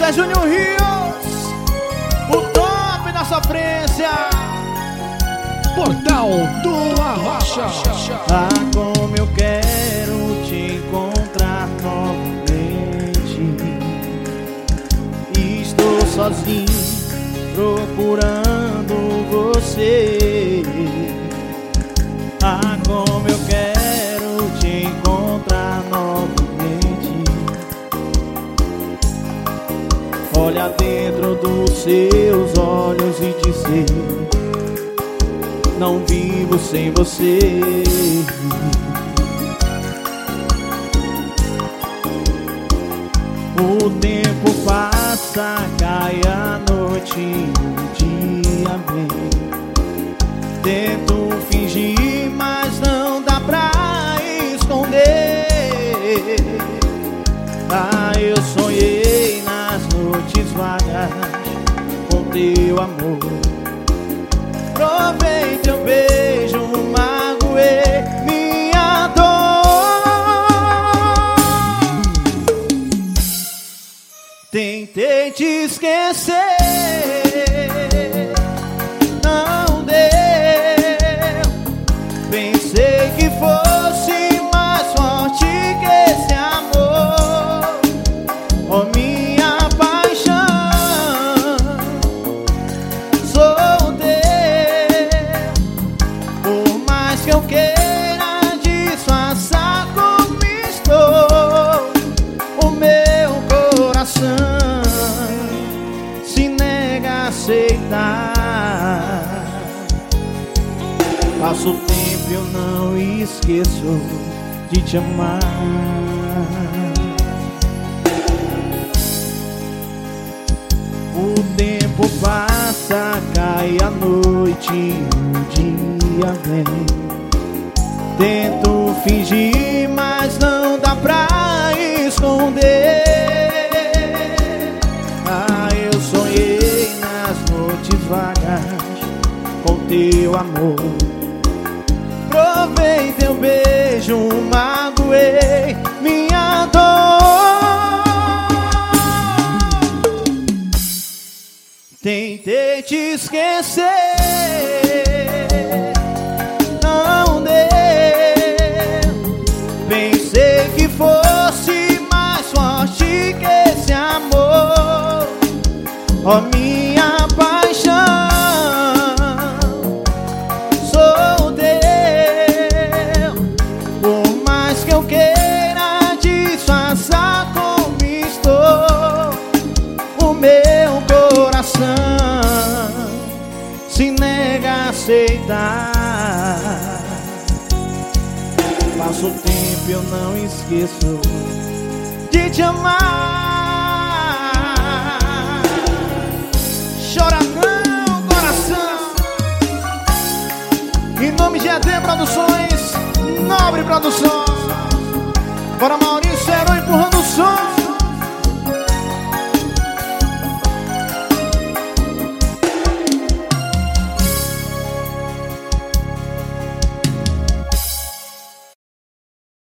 Zé Júnior Rios, o top da sofrência. Portal do Arrocha. Ah, como eu quero te encontrar novamente. Estou sozinho procurando você. Ah, como eu quero te encontrar novamente. Olha dentro dos seus olhos e dizer: não vivo sem você. O tempo passa, cai a noite e o dia vem. Tento fingir, mas não dá pra esconder. Ah, eu sonhei nas noites vagas com teu amor. Provei teu beijo, magoei minha dor. Tentei te esquecer, não deu. Pensei que fosse mais forte que esse amor. Oh, minha paixão, sou teu. Por mais que eu queira disfarçar como estou, o meu coração se nega a aceitar. Passo o tempo e eu não esqueço de te amar. O tempo passa, cai a noite e o dia vem. Tento fingir, mas não dá pra esconder. Ah, eu sonhei nas noites vagas com teu amor. Provei teu beijo, magoei minha dor. Tentei te esquecer, não deu. Pensei que fosse mais forte que esse amor. Oh, minha paixão, sou teu. Por mais que eu queira disfarçar como estou, o meu coração se nega a aceitar. Passo o tempo e eu não esqueço de te amar. Chora não, coração. Em nome de ED Produções, Nobre Produções. Bora, Maurício.